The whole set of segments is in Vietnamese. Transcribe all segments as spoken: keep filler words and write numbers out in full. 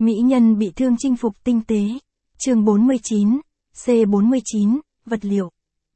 Mỹ nhân bị thương chinh phục tinh tế. Chương bốn mươi chín, C bốn mươi chín, vật liệu.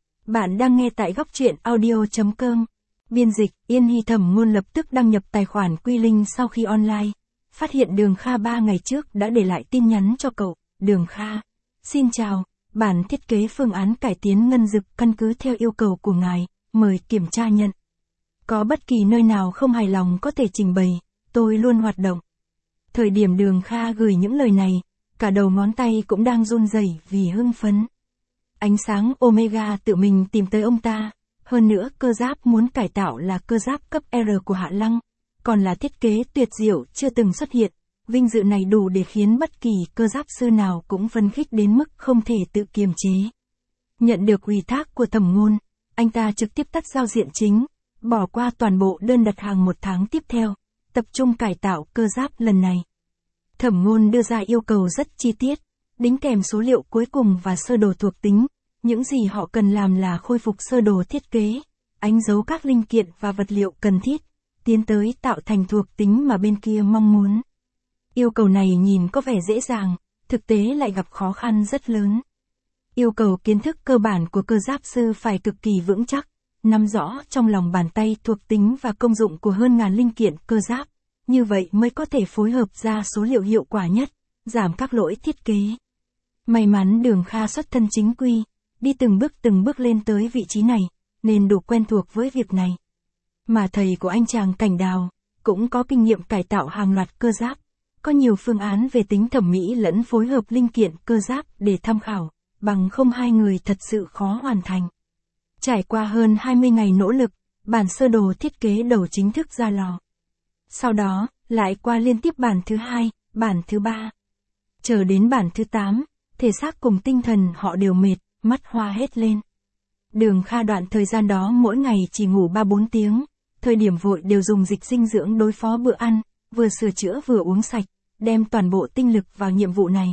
Bạn đang nghe tại góc truyện audio chấm com. Biên dịch, Yên Hy Thẩm Ngôn lập tức đăng nhập tài khoản Quy Linh sau khi online. Phát hiện Đường Kha ba ngày trước đã để lại tin nhắn cho cậu. Đường Kha. Xin chào, bản thiết kế phương án cải tiến ngân dực căn cứ theo yêu cầu của ngài, mời kiểm tra nhận. Có bất kỳ nơi nào không hài lòng có thể trình bày, tôi luôn hoạt động. Thời điểm Đường Kha gửi những lời này, cả đầu ngón tay cũng đang run rẩy vì hưng phấn. Ánh sáng Omega tự mình tìm tới ông ta, hơn nữa cơ giáp muốn cải tạo là cơ giáp cấp R của Hạ Lăng, còn là thiết kế tuyệt diệu chưa từng xuất hiện, vinh dự này đủ để khiến bất kỳ cơ giáp sư nào cũng phấn khích đến mức không thể tự kiềm chế. Nhận được ủy thác của Thẩm Ngôn, anh ta trực tiếp tắt giao diện chính, bỏ qua toàn bộ đơn đặt hàng một tháng tiếp theo, tập trung cải tạo cơ giáp lần này. Thẩm Ngôn đưa ra yêu cầu rất chi tiết, đính kèm số liệu cuối cùng và sơ đồ thuộc tính. Những gì họ cần làm là khôi phục sơ đồ thiết kế, đánh dấu các linh kiện và vật liệu cần thiết, tiến tới tạo thành thuộc tính mà bên kia mong muốn. Yêu cầu này nhìn có vẻ dễ dàng, thực tế lại gặp khó khăn rất lớn. Yêu cầu kiến thức cơ bản của cơ giáp sư phải cực kỳ vững chắc, nắm rõ trong lòng bàn tay thuộc tính và công dụng của hơn ngàn linh kiện cơ giáp, như vậy mới có thể phối hợp ra số liệu hiệu quả nhất, giảm các lỗi thiết kế. May mắn Đường Kha xuất thân chính quy, đi từng bước từng bước lên tới vị trí này, nên đủ quen thuộc với việc này. Mà thầy của anh chàng Cảnh Đào, cũng có kinh nghiệm cải tạo hàng loạt cơ giáp, có nhiều phương án về tính thẩm mỹ lẫn phối hợp linh kiện cơ giáp để tham khảo, bằng không hai người thật sự khó hoàn thành. Trải qua hơn hai mươi ngày nỗ lực, bản sơ đồ thiết kế đầu chính thức ra lò. Sau đó, lại qua liên tiếp bản thứ hai, bản thứ ba. Chờ đến bản thứ tám, thể xác cùng tinh thần họ đều mệt, mắt hoa hết lên. Đường Kha đoạn thời gian đó mỗi ngày chỉ ngủ ba bốn tiếng, thời điểm vội đều dùng dịch dinh dưỡng đối phó bữa ăn, vừa sửa chữa vừa uống sạch, đem toàn bộ tinh lực vào nhiệm vụ này.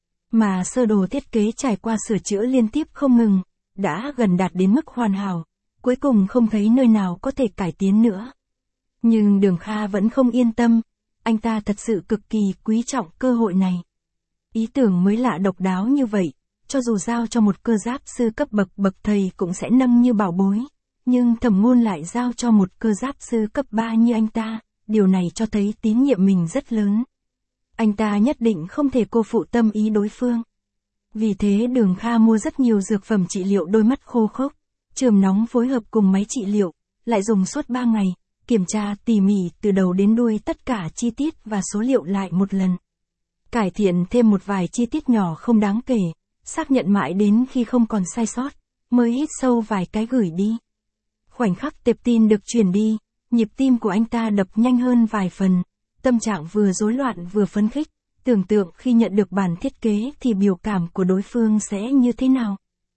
Mà sơ đồ thiết kế trải qua sửa chữa liên tiếp không ngừng, đã gần đạt đến mức hoàn hảo, cuối cùng không thấy nơi nào có thể cải tiến nữa. Nhưng Đường Kha vẫn không yên tâm, anh ta thật sự cực kỳ quý trọng cơ hội này. Ý tưởng mới lạ độc đáo như vậy, cho dù giao cho một cơ giáp sư cấp bậc bậc thầy cũng sẽ nâng như bảo bối, nhưng Thẩm Ngôn lại giao cho một cơ giáp sư cấp ba như anh ta, điều này cho thấy tín nhiệm mình rất lớn. Anh ta nhất định không thể cô phụ tâm ý đối phương. Vì thế Đường Kha mua rất nhiều dược phẩm trị liệu đôi mắt khô khốc, chườm nóng phối hợp cùng máy trị liệu, lại dùng suốt ba ngày, kiểm tra tỉ mỉ từ đầu đến đuôi tất cả chi tiết và số liệu lại một lần. Cải thiện thêm một vài chi tiết nhỏ không đáng kể, xác nhận mãi đến khi không còn sai sót, mới hít sâu vài cái gửi đi. Khoảnh khắc tệp tin được truyền đi, nhịp tim của anh ta đập nhanh hơn vài phần, tâm trạng vừa rối loạn vừa phấn khích, tưởng tượng khi nhận được bản thiết kế thì biểu cảm của đối phương sẽ như thế nào.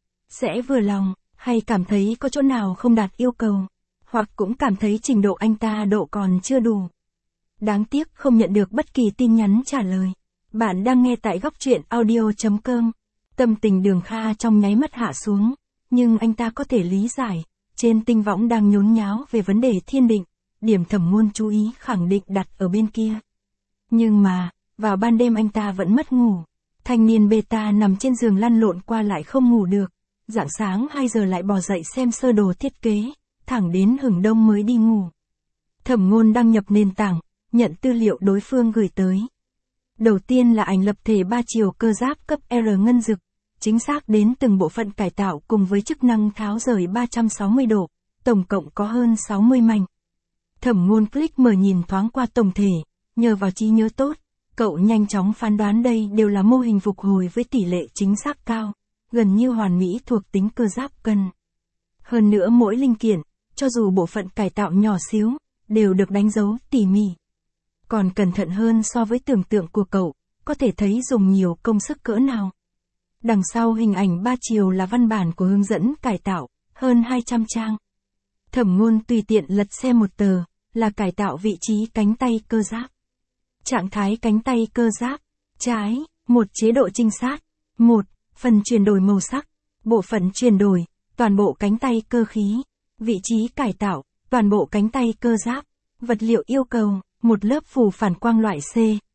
Sẽ vừa lòng, hay cảm thấy có chỗ nào không đạt yêu cầu, hoặc cũng cảm thấy trình độ anh ta độ còn chưa đủ. Đáng tiếc không nhận được bất kỳ tin nhắn trả lời. Bạn đang nghe tại góc truyện audio chấm com. Tâm tình Đường Kha trong nháy mắt hạ xuống, nhưng anh ta có thể lý giải, trên tinh võng đang nhốn nháo về vấn đề thiên định, điểm Thẩm Ngôn chú ý khẳng định đặt ở bên kia. Nhưng mà, vào ban đêm anh ta vẫn mất ngủ, thanh niên beta nằm trên giường lăn lộn qua lại không ngủ được, rạng sáng hai giờ lại bò dậy xem sơ đồ thiết kế, thẳng đến hửng đông mới đi ngủ. Thẩm Ngôn đăng nhập nền tảng, nhận tư liệu đối phương gửi tới. Đầu tiên là ảnh lập thể ba chiều cơ giáp cấp R ngân dực, chính xác đến từng bộ phận cải tạo cùng với chức năng tháo rời ba trăm sáu mươi độ, tổng cộng có hơn sáu mươi mảnh. Thẩm Ngôn click mở nhìn thoáng qua tổng thể, nhờ vào trí nhớ tốt, cậu nhanh chóng phán đoán đây đều là mô hình phục hồi với tỷ lệ chính xác cao, gần như hoàn mỹ thuộc tính cơ giáp cần. Hơn nữa mỗi linh kiện, cho dù bộ phận cải tạo nhỏ xíu, đều được đánh dấu tỉ mỉ. Còn cẩn thận hơn so với tưởng tượng của cậu, có thể thấy dùng nhiều công sức cỡ nào. Đằng sau hình ảnh ba chiều là văn bản của hướng dẫn cải tạo, hơn hai trăm trang. Thẩm Ngôn tùy tiện lật xem một tờ, là cải tạo vị trí cánh tay cơ giáp. Trạng thái cánh tay cơ giáp, trái, một chế độ trinh sát, một, phần chuyển đổi màu sắc, bộ phận chuyển đổi, toàn bộ cánh tay cơ khí, vị trí cải tạo, toàn bộ cánh tay cơ giáp, vật liệu yêu cầu, một lớp phủ phản quang loại C,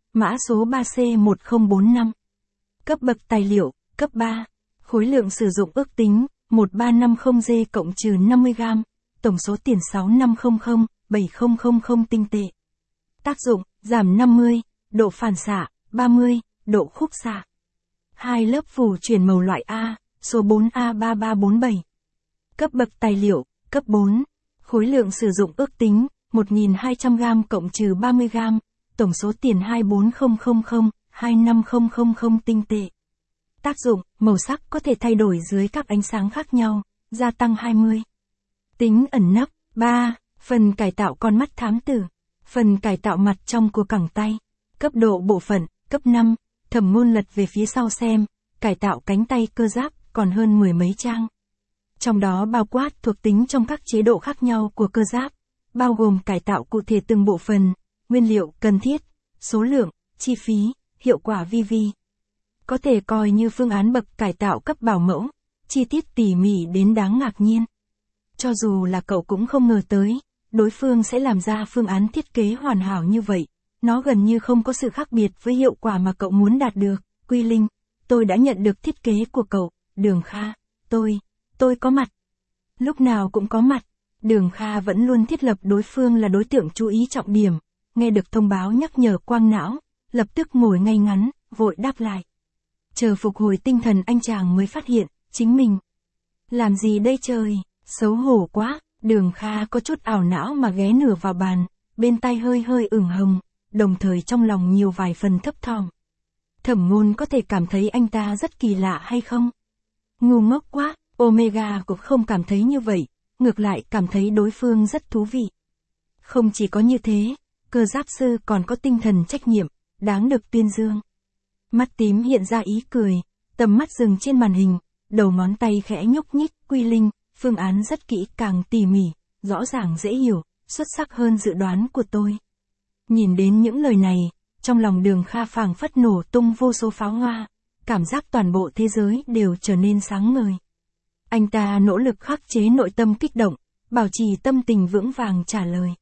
Mã số ba C một không bốn năm. Cấp bậc tài liệu, cấp ba. Khối lượng sử dụng ước tính, một ba năm không G cộng trừ năm mươi gam. Tổng số tiền sáu năm không không, bảy không không không tinh tệ. Tác dụng, giảm năm mươi, độ phản xạ, ba mươi, độ khúc xạ. hai lớp phủ chuyển màu loại A, số bốn A ba ba bốn bảy. Cấp bậc tài liệu, cấp bốn. Khối lượng sử dụng ước tính, một nghìn hai trăm gam cộng trừ ba mươi gam. Tổng số tiền hai bốn không không không, hai năm không không không tinh tệ. Tác dụng, màu sắc có thể thay đổi dưới các ánh sáng khác nhau, gia tăng hai mươi. Tính ẩn nấp, ba. Phần cải tạo con mắt thám tử. Phần cải tạo mặt trong của cẳng tay. Cấp độ bộ phận, cấp năm. Thẩm Ngôn lật về phía sau xem, cải tạo cánh tay cơ giáp, còn hơn mười mấy trang. Trong đó bao quát thuộc tính trong các chế độ khác nhau của cơ giáp, bao gồm cải tạo cụ thể từng bộ phận, nguyên liệu cần thiết, số lượng, chi phí, hiệu quả vi vi. Có thể coi như phương án bậc cải tạo cấp bảo mẫu, chi tiết tỉ mỉ đến đáng ngạc nhiên. Cho dù là cậu cũng không ngờ tới, đối phương sẽ làm ra phương án thiết kế hoàn hảo như vậy. Nó gần như không có sự khác biệt với hiệu quả mà cậu muốn đạt được. Quy Linh, tôi đã nhận được thiết kế của cậu. Đường Kha, tôi, tôi có mặt. Lúc nào cũng có mặt. Đường Kha vẫn luôn thiết lập đối phương là đối tượng chú ý trọng điểm. Nghe được thông báo nhắc nhở quang não, lập tức ngồi ngay ngắn, vội đáp lại. Chờ phục hồi tinh thần anh chàng mới phát hiện, chính mình. Làm gì đây trời, xấu hổ quá. Đường Kha có chút ảo não mà ghé nửa vào bàn, bên tai hơi hơi ửng hồng, đồng thời trong lòng nhiều vài phần thấp thỏm. Thẩm Ngôn có thể cảm thấy anh ta rất kỳ lạ hay không? Ngu ngốc quá, Omega cũng không cảm thấy như vậy, ngược lại cảm thấy đối phương rất thú vị. Không chỉ có như thế, cơ giáp sư còn có tinh thần trách nhiệm, đáng được tuyên dương. Mắt tím hiện ra ý cười, tầm mắt dừng trên màn hình, đầu ngón tay khẽ nhúc nhích. Quy Linh, phương án rất kỹ càng tỉ mỉ, rõ ràng dễ hiểu, xuất sắc hơn dự đoán của tôi. Nhìn đến những lời này, trong lòng Đường Kha phảng phất nổ tung vô số pháo hoa, cảm giác toàn bộ thế giới đều trở nên sáng ngời. Anh ta nỗ lực khắc chế nội tâm kích động, bảo trì tâm tình vững vàng trả lời.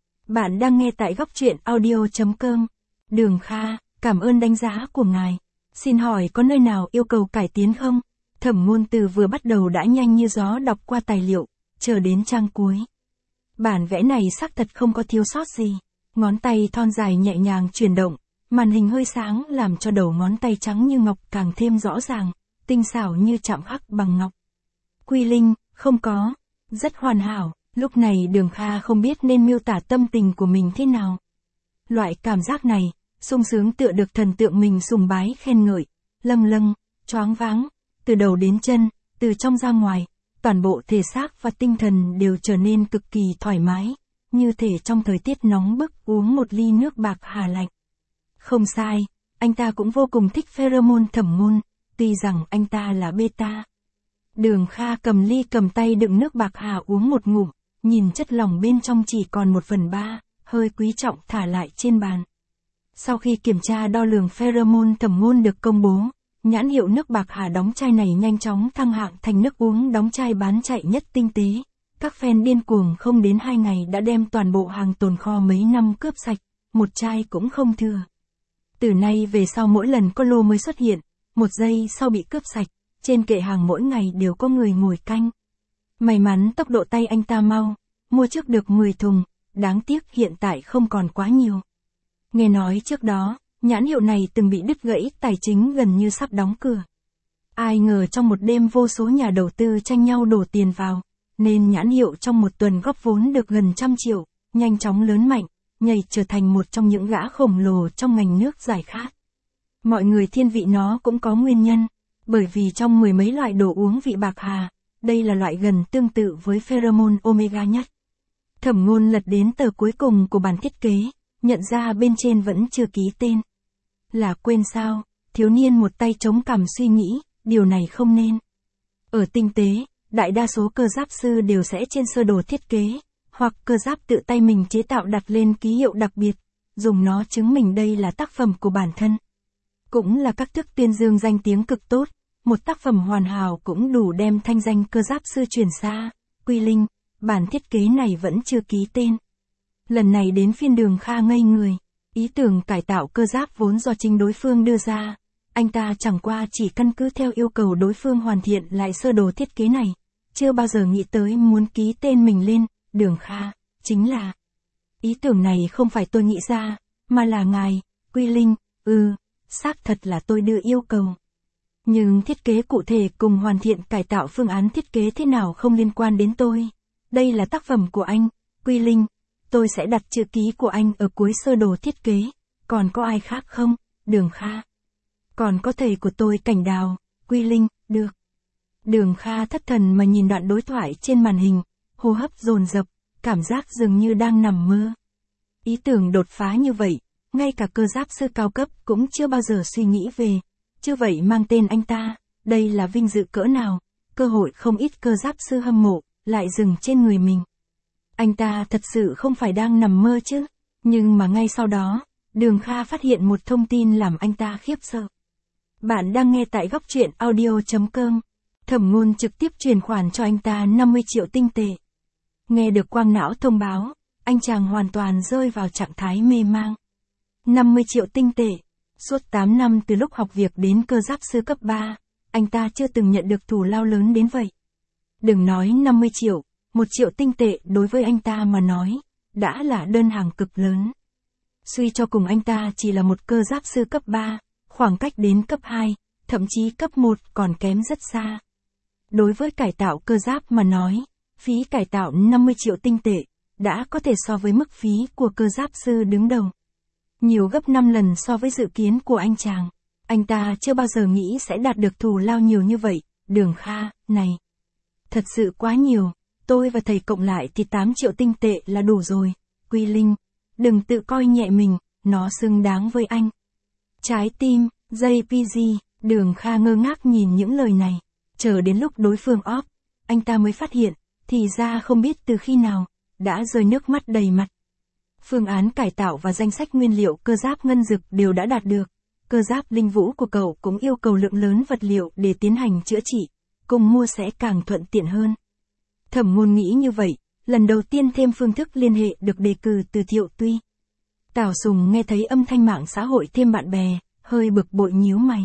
Bạn đang nghe tại góc truyện audio chấm com. Đường Kha, cảm ơn đánh giá của ngài. Xin hỏi có nơi nào yêu cầu cải tiến không? Thẩm Ngôn từ vừa bắt đầu đã nhanh như gió đọc qua tài liệu, chờ đến trang cuối. Bản vẽ này xác thật không có thiếu sót gì. Ngón tay thon dài nhẹ nhàng chuyển động, màn hình hơi sáng làm cho đầu ngón tay trắng như ngọc càng thêm rõ ràng, tinh xảo như chạm khắc bằng ngọc. Quy Linh, không có, rất hoàn hảo. Lúc này Đường Kha không biết nên miêu tả tâm tình của mình thế nào. Loại cảm giác này, sung sướng tựa được thần tượng mình sùng bái khen ngợi, lâng lâng, choáng váng, từ đầu đến chân, từ trong ra ngoài, toàn bộ thể xác và tinh thần đều trở nên cực kỳ thoải mái, như thể trong thời tiết nóng bức uống một ly nước bạc hà lạnh. Không sai, anh ta cũng vô cùng thích pheromone Thẩm Ngôn, tuy rằng anh ta là beta. Đường Kha cầm ly cầm tay đựng nước bạc hà uống một ngụm, nhìn chất lỏng bên trong chỉ còn một phần ba, hơi quý trọng thả lại trên bàn. Sau khi kiểm tra đo lường pheromone Thẩm Ngôn được công bố, nhãn hiệu nước bạc hà đóng chai này nhanh chóng thăng hạng thành nước uống đóng chai bán chạy nhất tinh tế. Các fan điên cuồng không đến hai ngày đã đem toàn bộ hàng tồn kho mấy năm cướp sạch, một chai cũng không thừa. Từ nay về sau mỗi lần có lô mới xuất hiện, một giây sau bị cướp sạch, trên kệ hàng mỗi ngày đều có người ngồi canh. May mắn tốc độ tay anh ta mau, mua trước được mười thùng, đáng tiếc hiện tại không còn quá nhiều. Nghe nói trước đó, nhãn hiệu này từng bị đứt gãy tài chính gần như sắp đóng cửa. Ai ngờ trong một đêm vô số nhà đầu tư tranh nhau đổ tiền vào, nên nhãn hiệu trong một tuần góp vốn được gần trăm triệu, nhanh chóng lớn mạnh, nhảy trở thành một trong những gã khổng lồ trong ngành nước giải khát. Mọi người thiên vị nó cũng có nguyên nhân, bởi vì trong mười mấy loại đồ uống vị bạc hà, đây là loại gần tương tự với pheromone omega nhất. Thẩm Ngôn lật đến tờ cuối cùng của bản thiết kế, nhận ra bên trên vẫn chưa ký tên. Là quên sao, thiếu niên một tay chống cằm suy nghĩ, điều này không nên. Ở tinh tế, đại đa số cơ giáp sư đều sẽ trên sơ đồ thiết kế, hoặc cơ giáp tự tay mình chế tạo đặt lên ký hiệu đặc biệt, dùng nó chứng minh đây là tác phẩm của bản thân. Cũng là các thức tuyên dương danh tiếng cực tốt, một tác phẩm hoàn hảo cũng đủ đem thanh danh cơ giáp sư truyền xa. Quy Linh, bản thiết kế này vẫn chưa ký tên. Lần này đến phiên Đường Kha ngây người, Ý tưởng cải tạo cơ giáp vốn do chính đối phương đưa ra. Anh ta chẳng qua chỉ căn cứ theo yêu cầu đối phương hoàn thiện lại sơ đồ thiết kế này. Chưa bao giờ nghĩ tới muốn ký tên mình lên, Đường Kha, chính là. Ý tưởng này không phải tôi nghĩ ra, mà là ngài, Quy Linh, ừ, xác thật là tôi đưa yêu cầu. Nhưng thiết kế cụ thể cùng hoàn thiện cải tạo phương án thiết kế thế nào không liên quan đến tôi. Đây là tác phẩm của anh, Quy Linh, tôi sẽ đặt chữ ký của anh ở cuối sơ đồ thiết kế, còn có ai khác không, Đường Kha? Còn có thầy của tôi Cảnh Đào, Quy Linh, được. Đường Kha thất thần mà nhìn đoạn đối thoại trên màn hình, hô hấp dồn dập, cảm giác dường như đang nằm mơ. Ý tưởng đột phá như vậy, ngay cả cơ giáp sư cao cấp cũng chưa bao giờ suy nghĩ về. Chưa vậy mang tên anh ta, đây là vinh dự cỡ nào, cơ hội không ít cơ giáp sư hâm mộ, lại dừng trên người mình. Anh ta thật sự không phải đang nằm mơ chứ, nhưng mà ngay sau đó, Đường Kha phát hiện một thông tin làm anh ta khiếp sợ. Bạn đang nghe tại góc truyện audio chấm com. Thẩm Ngôn trực tiếp chuyển khoản cho anh ta năm mươi triệu tinh tệ. Nghe được quang não thông báo, anh chàng hoàn toàn rơi vào trạng thái mê mang. năm mươi triệu tinh tệ. Suốt tám năm từ lúc học việc đến cơ giáp sư cấp ba, anh ta chưa từng nhận được thù lao lớn đến vậy. Đừng nói năm mươi triệu, một triệu tinh tệ đối với anh ta mà nói, đã là đơn hàng cực lớn. Suy cho cùng anh ta chỉ là một cơ giáp sư cấp ba, khoảng cách đến cấp hai, thậm chí cấp một còn kém rất xa. Đối với cải tạo cơ giáp mà nói, phí cải tạo năm mươi triệu tinh tệ, đã có thể so với mức phí của cơ giáp sư đứng đầu. Nhiều gấp năm lần so với dự kiến của anh chàng. Anh ta chưa bao giờ nghĩ sẽ đạt được thù lao nhiều như vậy, Đường Kha, này. Thật sự quá nhiều, tôi và thầy cộng lại thì tám triệu tinh tệ là đủ rồi. Quy Linh, đừng tự coi nhẹ mình, nó xứng đáng với anh. Trái tim, jay pê giê, Đường Kha ngơ ngác nhìn những lời này. Chờ đến lúc đối phương off, anh ta mới phát hiện, thì ra không biết từ khi nào, đã rơi nước mắt đầy mặt. Phương án cải tạo và danh sách nguyên liệu cơ giáp ngân dực đều đã đạt được. Cơ giáp linh vũ của cậu cũng yêu cầu lượng lớn vật liệu để tiến hành chữa trị, cùng mua sẽ càng thuận tiện hơn. Thẩm Ngôn nghĩ như vậy, lần đầu tiên thêm phương thức liên hệ được đề cử từ Thiệu Tuy. Tào Sùng nghe thấy âm thanh mạng xã hội thêm bạn bè, hơi bực bội nhíu mày.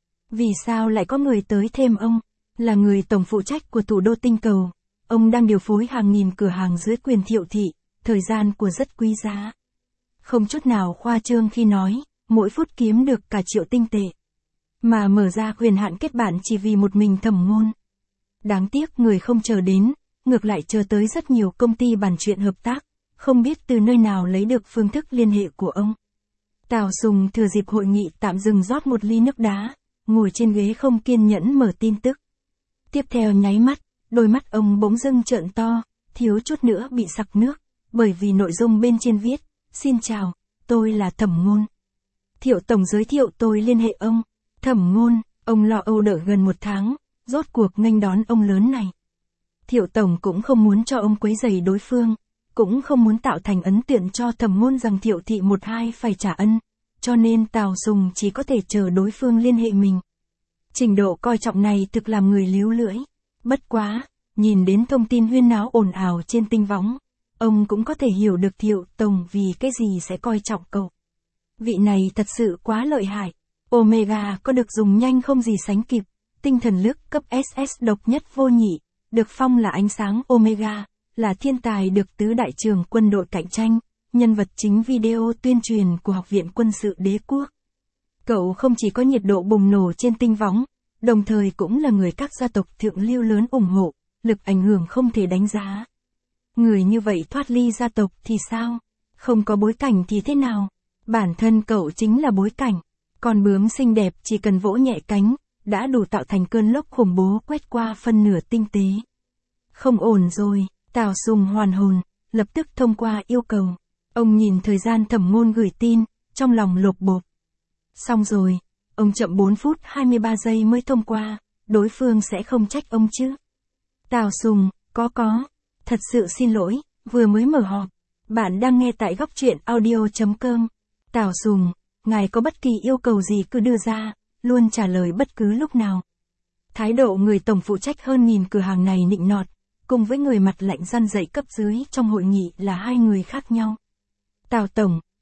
Vì sao lại có người tới thêm ông? Là người tổng phụ trách của thủ đô tinh cầu. Ông đang điều phối hàng nghìn cửa hàng dưới quyền Thiệu thị, thời gian của rất quý giá. Không chút nào khoa trương khi nói, mỗi phút kiếm được cả triệu tinh tệ. Mà mở ra quyền hạn kết bạn chỉ vì một mình Thẩm Ngôn. Đáng tiếc người không chờ đến, ngược lại chờ tới rất nhiều công ty bàn chuyện hợp tác, không biết từ nơi nào lấy được phương thức liên hệ của ông. Tào Sùng thừa dịp hội nghị tạm dừng rót một ly nước đá, ngồi trên ghế không kiên nhẫn mở tin tức. Tiếp theo nháy mắt, đôi mắt ông bỗng dưng trợn to, thiếu chút nữa bị sặc nước, bởi vì nội dung bên trên viết, xin chào, tôi là Thẩm Ngôn. Thiệu Tổng giới thiệu tôi liên hệ ông. Thẩm Ngôn, ông lo âu đợi gần một tháng, rốt cuộc nghênh đón ông lớn này. Thiệu Tổng cũng không muốn cho ông quấy rầy đối phương, cũng không muốn tạo thành ấn tượng cho Thẩm Ngôn rằng Thiệu thị một hai phải trả ân, cho nên Tào Sùng chỉ có thể chờ đối phương liên hệ mình. Trình độ coi trọng này thực làm người líu lưỡi. Bất quá, nhìn đến thông tin huyên náo ồn ào trên tinh võng, ông cũng có thể hiểu được Thiệu Tổng vì cái gì sẽ coi trọng cậu. Vị này thật sự quá lợi hại. Omega có được dùng nhanh không gì sánh kịp, tinh thần lực cấp ét ét độc nhất vô nhị, được phong là ánh sáng Omega, là thiên tài được tứ đại trưởng quân đội cạnh tranh, nhân vật chính video tuyên truyền của Học viện Quân sự Đế quốc. Cậu không chỉ có nhiệt độ bùng nổ trên tinh võng, đồng thời cũng là người các gia tộc thượng lưu lớn ủng hộ, lực ảnh hưởng không thể đánh giá. Người như vậy thoát ly gia tộc thì sao? Không có bối cảnh thì thế nào? Bản thân cậu chính là bối cảnh. Con bướm xinh đẹp chỉ cần vỗ nhẹ cánh, đã đủ tạo thành cơn lốc khủng bố quét qua phân nửa tinh tế. Không ổn rồi, Tào Sùng hoàn hồn, lập tức thông qua yêu cầu. Ông nhìn thời gian Thẩm Ngôn gửi tin, trong lòng lột bột. Xong rồi, ông chậm bốn phút hai mươi ba giây mới thông qua, đối phương sẽ không trách ông chứ. Tào Sùng, có có, thật sự xin lỗi, vừa mới mở họp. Bạn đang nghe tại góc truyện audio chấm com. Tào Sùng, ngài có bất kỳ yêu cầu gì cứ đưa ra, luôn trả lời bất cứ lúc nào. Thái độ người tổng phụ trách hơn nghìn cửa hàng này nịnh nọt, cùng với người mặt lạnh răn dạy cấp dưới trong hội nghị là hai người khác nhau. Tào Tổng,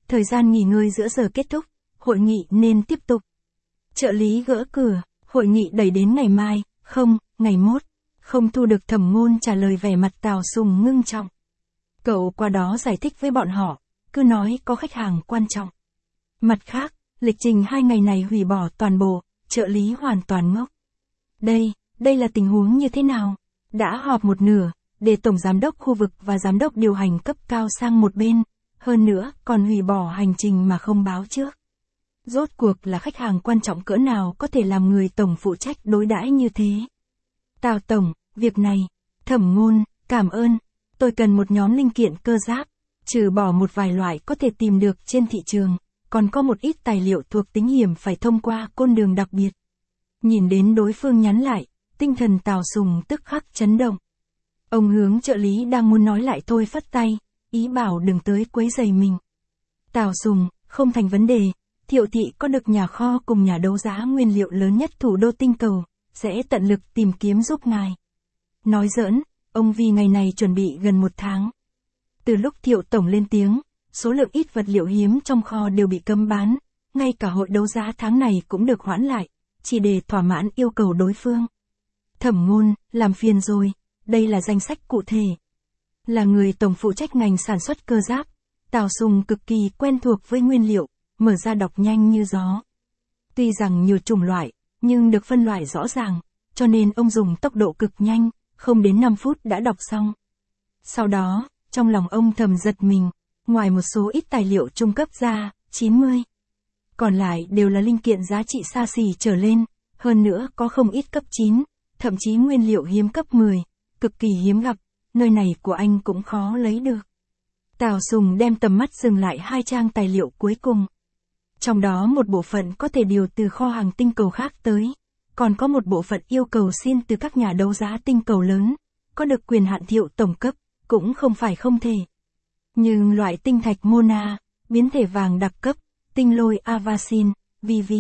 Thời gian nghỉ ngơi giữa giờ kết thúc, hội nghị nên tiếp tục. Trợ lý gỡ cửa, hội nghị đẩy đến ngày mai, không, ngày mốt. Không thu được Thẩm Ngôn trả lời, vẻ mặt Tào Sùng ngưng trọng. Cậu qua đó giải thích với bọn họ, cứ nói có khách hàng quan trọng. Mặt khác, lịch trình hai ngày này hủy bỏ toàn bộ, trợ lý hoàn toàn ngốc. Đây, đây là tình huống như thế nào? Đã họp một nửa, để Tổng Giám đốc khu vực và Giám đốc điều hành cấp cao sang một bên, hơn nữa còn hủy bỏ hành trình mà không báo trước. Rốt cuộc là khách hàng quan trọng cỡ nào có thể làm người Tổng phụ trách đối đãi như thế? Tào Tổng, việc này, Thẩm Ngôn, cảm ơn, tôi cần một nhóm linh kiện cơ giáp, trừ bỏ một vài loại có thể tìm được trên thị trường, còn có một ít tài liệu thuộc tính hiểm phải thông qua con đường đặc biệt. Nhìn đến đối phương nhắn lại, tinh thần Tào Sùng tức khắc chấn động. Ông hướng trợ lý đang muốn nói lại thôi phất tay, ý bảo đừng tới quấy rầy mình. Tào Sùng, không thành vấn đề, Thiệu thị có được nhà kho cùng nhà đấu giá nguyên liệu lớn nhất thủ đô tinh cầu, sẽ tận lực tìm kiếm giúp ngài. Nói giỡn, ông vì ngày này chuẩn bị gần một tháng. Từ lúc Thiệu Tổng lên tiếng, số lượng ít vật liệu hiếm trong kho đều bị cấm bán, ngay cả hội đấu giá tháng này cũng được hoãn lại, chỉ để thỏa mãn yêu cầu đối phương. Thẩm Ngôn, làm phiền rồi, đây là danh sách cụ thể. Là người tổng phụ trách ngành sản xuất cơ giáp, Tào Sùng cực kỳ quen thuộc với nguyên liệu, mở ra đọc nhanh như gió. Tuy rằng nhiều chủng loại, nhưng được phân loại rõ ràng, cho nên ông dùng tốc độ cực nhanh, không đến năm phút đã đọc xong. Sau đó, trong lòng ông thầm giật mình, ngoài một số ít tài liệu trung cấp ra, chín mươi. Còn lại đều là linh kiện giá trị xa xỉ trở lên, hơn nữa có không ít cấp chín, thậm chí nguyên liệu hiếm cấp mười, cực kỳ hiếm gặp, nơi này của anh cũng khó lấy được. Tào Sùng đem tầm mắt dừng lại hai trang tài liệu cuối cùng. Trong đó một bộ phận có thể điều từ kho hàng tinh cầu khác tới, còn có một bộ phận yêu cầu xin từ các nhà đấu giá tinh cầu lớn, có được quyền hạn Thiệu tổng cấp, cũng không phải không thể. Nhưng loại tinh thạch Mona, biến thể vàng đặc cấp, tinh lôi Avasin, vê vê.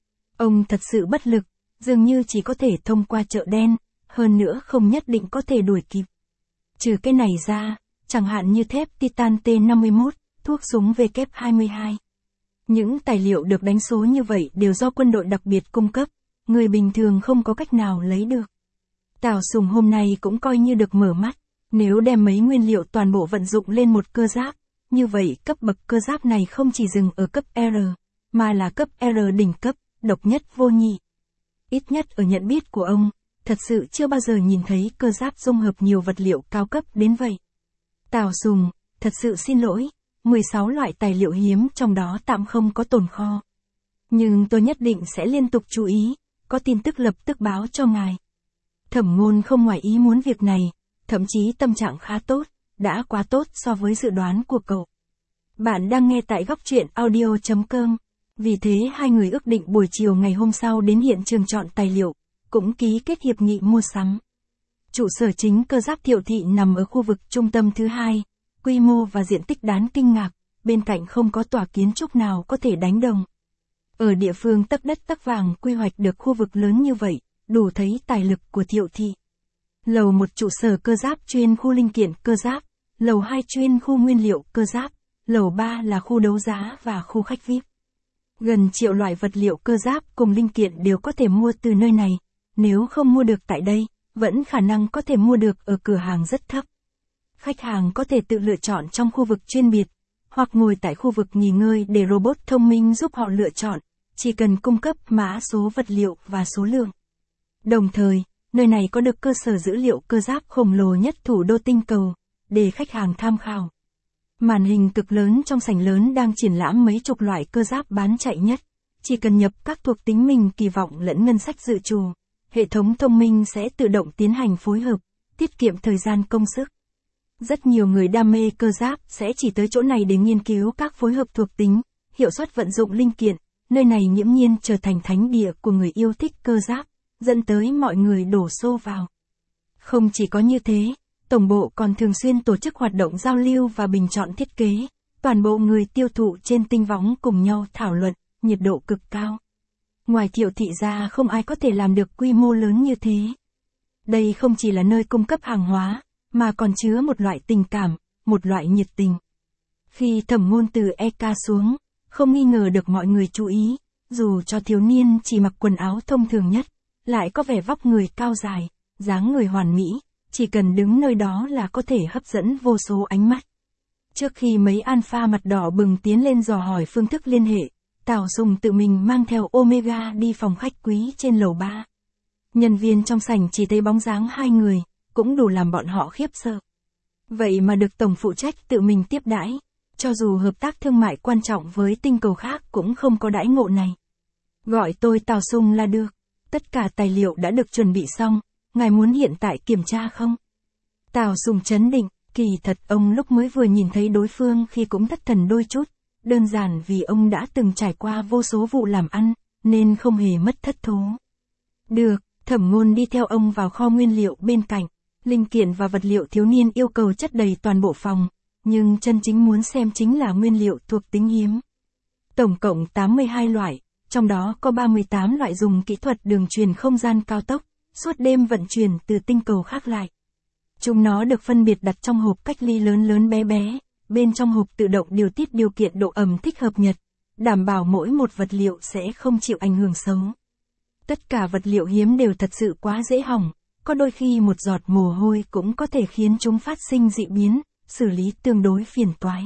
Ông thật sự bất lực, dường như chỉ có thể thông qua chợ đen, hơn nữa không nhất định có thể đuổi kịp. Trừ cái này ra, chẳng hạn như thép Titan T năm mươi mốt, thuốc súng vê kép hai mươi hai. Những tài liệu được đánh số như vậy đều do quân đội đặc biệt cung cấp, người bình thường không có cách nào lấy được. Tào Sùng hôm nay cũng coi như được mở mắt, nếu đem mấy nguyên liệu toàn bộ vận dụng lên một cơ giáp, như vậy cấp bậc cơ giáp này không chỉ dừng ở cấp R, mà là cấp R đỉnh cấp, độc nhất vô nhị. Ít nhất ở nhận biết của ông, thật sự chưa bao giờ nhìn thấy cơ giáp dung hợp nhiều vật liệu cao cấp đến vậy. Tào Sùng, thật sự xin lỗi, mười sáu loại tài liệu hiếm trong đó tạm không có tồn kho. Nhưng tôi nhất định sẽ liên tục chú ý, có tin tức lập tức báo cho ngài. Thẩm Ngôn không ngoài ý muốn việc này, thậm chí tâm trạng khá tốt, đã quá tốt so với dự đoán của cậu. Bạn đang nghe tại góc truyện audio chấm com. Vì thế hai người ước định buổi chiều ngày hôm sau đến hiện trường chọn tài liệu, cũng ký kết hiệp nghị mua sắm. Trụ sở chính cơ giáp Thiệu thị nằm ở khu vực trung tâm thứ hai, quy mô và diện tích đáng kinh ngạc, bên cạnh không có tòa kiến trúc nào có thể đánh đồng. Ở địa phương tấc đất tấc vàng quy hoạch được khu vực lớn như vậy, đủ thấy tài lực của Thiệu thị. Lầu một trụ sở cơ giáp chuyên khu linh kiện cơ giáp, lầu hai chuyên khu nguyên liệu cơ giáp, lầu ba là khu đấu giá và khu khách vi ai pi. Gần triệu loại vật liệu cơ giáp cùng linh kiện đều có thể mua từ nơi này, nếu không mua được tại đây, vẫn khả năng có thể mua được ở cửa hàng rất thấp. Khách hàng có thể tự lựa chọn trong khu vực chuyên biệt, hoặc ngồi tại khu vực nghỉ ngơi để robot thông minh giúp họ lựa chọn, chỉ cần cung cấp mã số vật liệu và số lượng. Đồng thời, nơi này có được cơ sở dữ liệu cơ giáp khổng lồ nhất thủ đô tinh cầu, để khách hàng tham khảo. Màn hình cực lớn trong sảnh lớn đang triển lãm mấy chục loại cơ giáp bán chạy nhất, chỉ cần nhập các thuộc tính mình kỳ vọng lẫn ngân sách dự trù, hệ thống thông minh sẽ tự động tiến hành phối hợp, tiết kiệm thời gian công sức. Rất nhiều người đam mê cơ giáp sẽ chỉ tới chỗ này để nghiên cứu các phối hợp thuộc tính, hiệu suất vận dụng linh kiện, nơi này nghiễm nhiên trở thành thánh địa của người yêu thích cơ giáp, dẫn tới mọi người đổ xô vào. Không chỉ có như thế, tổng bộ còn thường xuyên tổ chức hoạt động giao lưu và bình chọn thiết kế, toàn bộ người tiêu thụ trên tinh võng cùng nhau thảo luận, nhiệt độ cực cao. Ngoài Thiệu thị ra không ai có thể làm được quy mô lớn như thế. Đây không chỉ là nơi cung cấp hàng hóa, mà còn chứa một loại tình cảm, một loại nhiệt tình. Khi Thẩm Ngôn từ e ca xuống, không nghi ngờ được mọi người chú ý, dù cho thiếu niên chỉ mặc quần áo thông thường nhất, lại có vẻ vóc người cao dài, dáng người hoàn mỹ, chỉ cần đứng nơi đó là có thể hấp dẫn vô số ánh mắt. Trước khi mấy alpha mặt đỏ bừng tiến lên dò hỏi phương thức liên hệ, Tào Sùng tự mình mang theo Omega đi phòng khách quý trên lầu ba. Nhân viên trong sảnh chỉ thấy bóng dáng hai người, cũng đủ làm bọn họ khiếp sợ. Vậy mà được tổng phụ trách tự mình tiếp đãi, cho dù hợp tác thương mại quan trọng với tinh cầu khác cũng không có đãi ngộ này. Gọi tôi Tào Sùng là được, tất cả tài liệu đã được chuẩn bị xong, ngài muốn hiện tại kiểm tra không? Tào Sùng chấn định, kỳ thật ông lúc mới vừa nhìn thấy đối phương khi cũng thất thần đôi chút, đơn giản vì ông đã từng trải qua vô số vụ làm ăn, nên không hề mất thất thố. Được, Thẩm Ngôn đi theo ông vào kho nguyên liệu bên cạnh, linh kiện và vật liệu thiếu niên yêu cầu chất đầy toàn bộ phòng, nhưng chân chính muốn xem chính là nguyên liệu thuộc tính hiếm. Tổng cộng tám mươi hai loại, trong đó có ba mươi tám loại dùng kỹ thuật đường truyền không gian cao tốc, suốt đêm vận chuyển từ tinh cầu khác lại. Chúng nó được phân biệt đặt trong hộp cách ly lớn lớn bé bé, bên trong hộp tự động điều tiết điều kiện độ ẩm thích hợp nhật, đảm bảo mỗi một vật liệu sẽ không chịu ảnh hưởng xấu. Tất cả vật liệu hiếm đều thật sự quá dễ hỏng, có đôi khi một giọt mồ hôi cũng có thể khiến chúng phát sinh dị biến, xử lý tương đối phiền toái.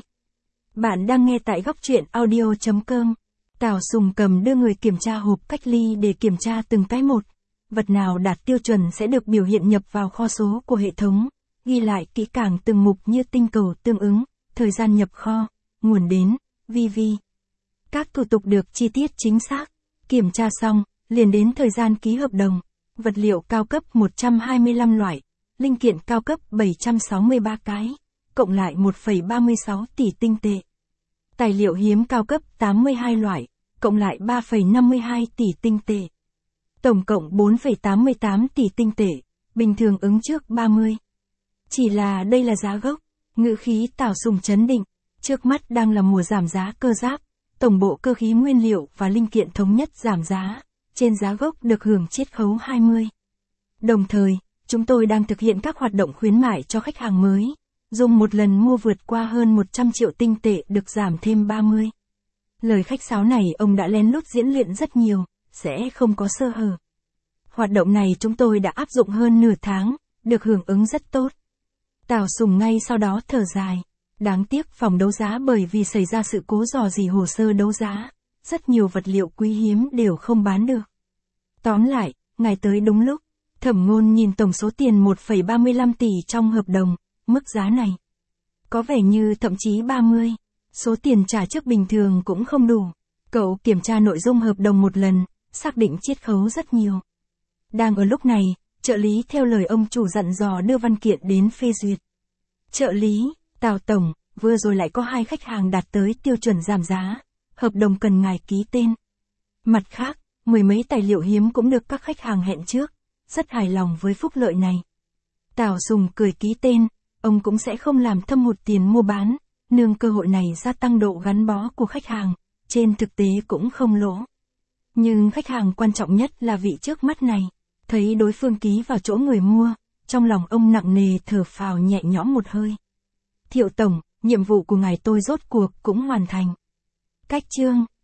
Bạn đang nghe tại góc truyện audio chấm com. Tào Sùng cầm đưa người kiểm tra hộp cách ly để kiểm tra từng cái một. Vật nào đạt tiêu chuẩn sẽ được biểu hiện nhập vào kho số của hệ thống, ghi lại kỹ càng từng mục như tinh cầu tương ứng, thời gian nhập kho, nguồn đến, vê vê. Các thủ tục được chi tiết chính xác, kiểm tra xong, liền đến thời gian ký hợp đồng. Vật liệu cao cấp một trăm hai mươi lăm loại, linh kiện cao cấp bảy trăm sáu mươi ba cái, cộng lại một phẩy ba mươi sáu tỷ tinh tệ. Tài liệu hiếm cao cấp tám mươi hai loại, cộng lại ba phẩy năm mươi hai tỷ tinh tệ. Tổng cộng bốn phẩy tám mươi tám tỷ tinh tệ, bình thường ứng trước ba mươi. Chỉ là đây là giá gốc, ngữ khí Tào Sùng chấn định, trước mắt đang là mùa giảm giá cơ giáp, tổng bộ cơ khí nguyên liệu và linh kiện thống nhất giảm giá, trên giá gốc được hưởng chiết khấu hai mươi. Đồng thời, chúng tôi đang thực hiện các hoạt động khuyến mại cho khách hàng mới, dùng một lần mua vượt qua hơn một trăm triệu tinh tệ được giảm thêm ba mươi. Lời khách sáo này ông đã lén lút diễn luyện rất nhiều, sẽ không có sơ hở. Hoạt động này chúng tôi đã áp dụng hơn nửa tháng, được hưởng ứng rất tốt. Tào Sùng ngay sau đó thở dài. Đáng tiếc phòng đấu giá bởi vì xảy ra sự cố rò rỉ hồ sơ đấu giá, rất nhiều vật liệu quý hiếm đều không bán được. Tóm lại, ngài tới đúng lúc. Thẩm Ngôn nhìn tổng số tiền một phẩy ba mươi lăm tỷ trong hợp đồng, mức giá này có vẻ như thậm chí ba mươi, số tiền trả trước bình thường cũng không đủ. Cậu kiểm tra nội dung hợp đồng một lần, xác định chiết khấu rất nhiều. Đang ở lúc này, trợ lý theo lời ông chủ dặn dò đưa văn kiện đến phê duyệt. Trợ lý, Tào Tổng, vừa rồi lại có hai khách hàng đạt tới tiêu chuẩn giảm giá, hợp đồng cần ngài ký tên. Mặt khác, mười mấy tài liệu hiếm cũng được các khách hàng hẹn trước, rất hài lòng với phúc lợi này. Tào Sùng cười ký tên, ông cũng sẽ không làm thâm hụt tiền mua bán, nương cơ hội này gia tăng độ gắn bó của khách hàng, trên thực tế cũng không lỗ. Nhưng khách hàng quan trọng nhất là vị trước mắt này, thấy đối phương ký vào chỗ người mua, trong lòng ông nặng nề thở phào nhẹ nhõm một hơi. Thiệu Tổng, nhiệm vụ của ngài tôi rốt cuộc cũng hoàn thành. Cách chương